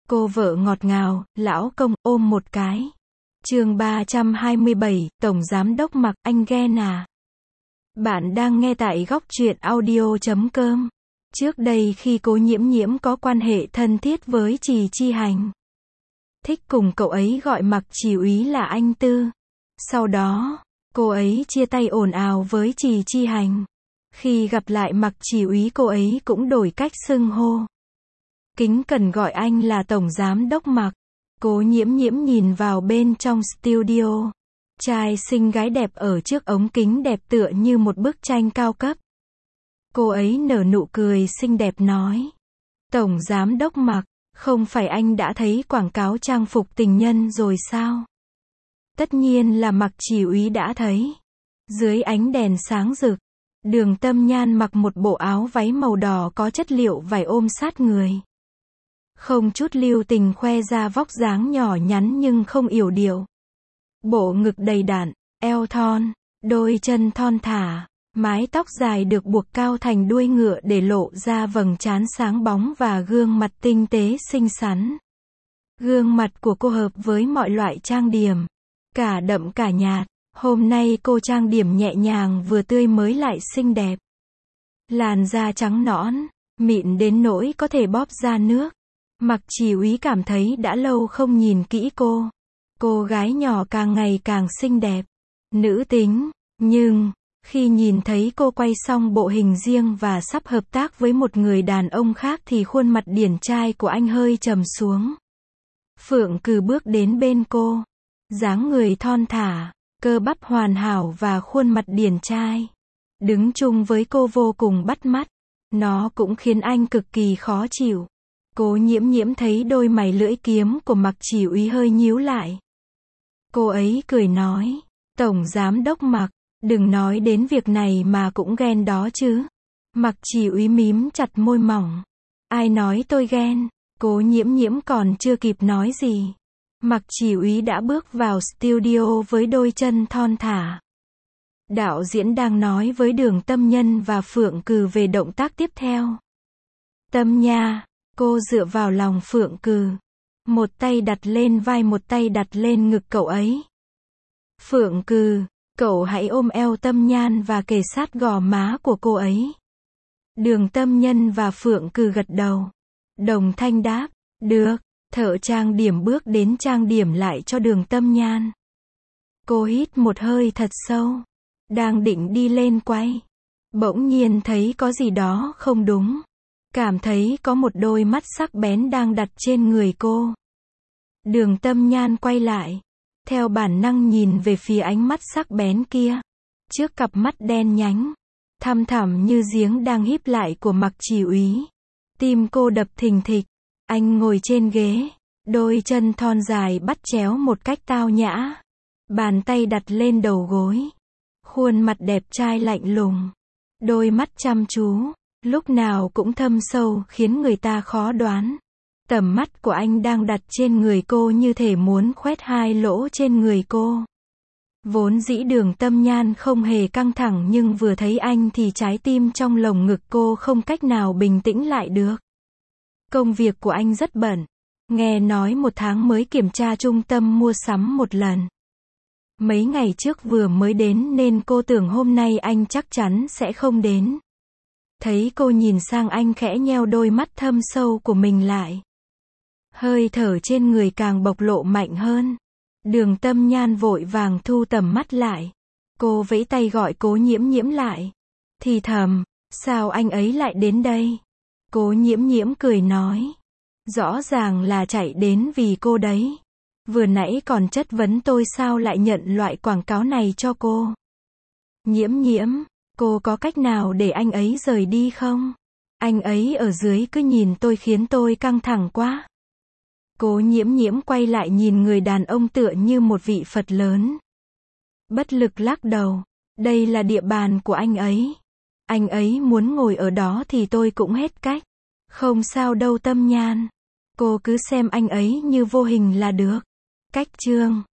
Cô vợ ngọt ngào, lão công, ôm một cái. Chương 327, Tổng Giám Đốc Mặc, anh ghen à? Bạn đang nghe tại góc truyện audio.com. Trước đây khi Cố Nhiễm Nhiễm có quan hệ thân thiết với Trì Chi Hành, thích cùng cậu ấy gọi Mặc Chỉ Úy là anh Tư. Sau đó, cô ấy chia tay ồn ào với Trì Chi Hành. Khi gặp lại Mặc Chỉ Úy, cô ấy cũng đổi cách xưng hô, kính cẩn gọi anh là Tổng Giám Đốc Mặc. Cố Nhiễm Nhiễm nhìn vào bên trong studio. Trai xinh gái đẹp ở trước ống kính đẹp tựa như một bức tranh cao cấp. Cô ấy nở nụ cười xinh đẹp nói: Tổng Giám Đốc Mặc, không phải anh đã thấy quảng cáo trang phục tình nhân rồi sao? Tất nhiên là Mặc Chỉ Úy đã thấy. Dưới ánh đèn sáng rực, Đường Tâm Nhan mặc một bộ áo váy màu đỏ có chất liệu vải ôm sát người, không chút lưu tình khoe ra vóc dáng nhỏ nhắn nhưng không yểu điệu. Bộ ngực đầy đặn, eo thon, đôi chân thon thả, mái tóc dài được buộc cao thành đuôi ngựa để lộ ra vầng trán sáng bóng và gương mặt tinh tế xinh xắn. Gương mặt của cô hợp với mọi loại trang điểm, cả đậm cả nhạt. Hôm nay cô trang điểm nhẹ nhàng vừa tươi mới lại xinh đẹp. Làn da trắng nõn, mịn đến nỗi có thể bóp ra nước. Mặc Chỉ Úy cảm thấy đã lâu không nhìn kỹ cô. Cô gái nhỏ càng ngày càng xinh đẹp, nữ tính. Nhưng, khi nhìn thấy cô quay xong bộ hình riêng và sắp hợp tác với một người đàn ông khác thì khuôn mặt điển trai của anh hơi trầm xuống. Phượng Cừ bước đến bên cô, dáng người thon thả, cơ bắp hoàn hảo và khuôn mặt điển trai. Đứng chung với cô vô cùng bắt mắt. Nó cũng khiến anh cực kỳ khó chịu. Cố Nhiễm Nhiễm thấy đôi mày lưỡi kiếm của Mặc Chỉ Úy hơi nhíu lại. Cô ấy cười nói: Tổng Giám Đốc Mặc, đừng nói đến việc này mà cũng ghen đó chứ. Mặc Chỉ Úy mím chặt môi mỏng. Ai nói tôi ghen? Cố Nhiễm Nhiễm còn chưa kịp nói gì, Mặc Chỉ Úy đã bước vào studio với đôi chân thon thả. Đạo diễn đang nói với Đường Tâm Nhân và Phượng Cừ về động tác tiếp theo. Tâm Nha, cô dựa vào lòng Phượng Cừ, một tay đặt lên vai, một tay đặt lên ngực cậu ấy. Phượng Cừ, cậu hãy ôm eo Tâm Nhan và kề sát gò má của cô ấy. Đường Tâm Nhân và Phượng Cừ gật đầu, đồng thanh đáp: được. Thợ trang điểm bước đến trang điểm lại cho Đường Tâm Nhan. Cô hít một hơi thật sâu, đang định đi lên quay, bỗng nhiên thấy có gì đó không đúng. Cảm thấy có một đôi mắt sắc bén đang đặt trên người cô. Đường Tâm Nhan quay lại, theo bản năng nhìn về phía ánh mắt sắc bén kia. Trước cặp mắt đen nhánh, thăm thẳm như giếng đang híp lại của Mặc Chỉ Úy, tim cô đập thình thịch. Anh ngồi trên ghế, đôi chân thon dài bắt chéo một cách tao nhã, bàn tay đặt lên đầu gối, khuôn mặt đẹp trai lạnh lùng, đôi mắt chăm chú, lúc nào cũng thâm sâu khiến người ta khó đoán. Tầm mắt của anh đang đặt trên người cô như thể muốn khoét hai lỗ trên người cô. Vốn dĩ Đường Tâm Nhan không hề căng thẳng nhưng vừa thấy anh thì trái tim trong lồng ngực cô không cách nào bình tĩnh lại được. Công việc của anh rất bận. Nghe nói 1 tháng mới kiểm tra trung tâm mua sắm một lần. Mấy ngày trước vừa mới đến nên cô tưởng hôm nay anh chắc chắn sẽ không đến. Thấy cô nhìn sang anh khẽ nheo đôi mắt thâm sâu của mình lại. Hơi thở trên người càng bộc lộ mạnh hơn. Đường Tâm Nhan vội vàng thu tầm mắt lại. Cô vẫy tay gọi Cố Nhiễm Nhiễm lại. Thì thầm, sao anh ấy lại đến đây? Cố Nhiễm Nhiễm cười nói: rõ ràng là chạy đến vì cô đấy. Vừa nãy còn chất vấn tôi sao lại nhận loại quảng cáo này cho cô. Nhiễm Nhiễm, cô có cách nào để anh ấy rời đi không? Anh ấy ở dưới cứ nhìn tôi khiến tôi căng thẳng quá. Cố Nhiễm Nhiễm quay lại nhìn người đàn ông tựa như một vị Phật lớn. Bất lực lắc đầu. Đây là địa bàn của anh ấy. Anh ấy muốn ngồi ở đó thì tôi cũng hết cách. Không sao đâu Tâm Nhan. Cô cứ xem anh ấy như vô hình là được. Cách chương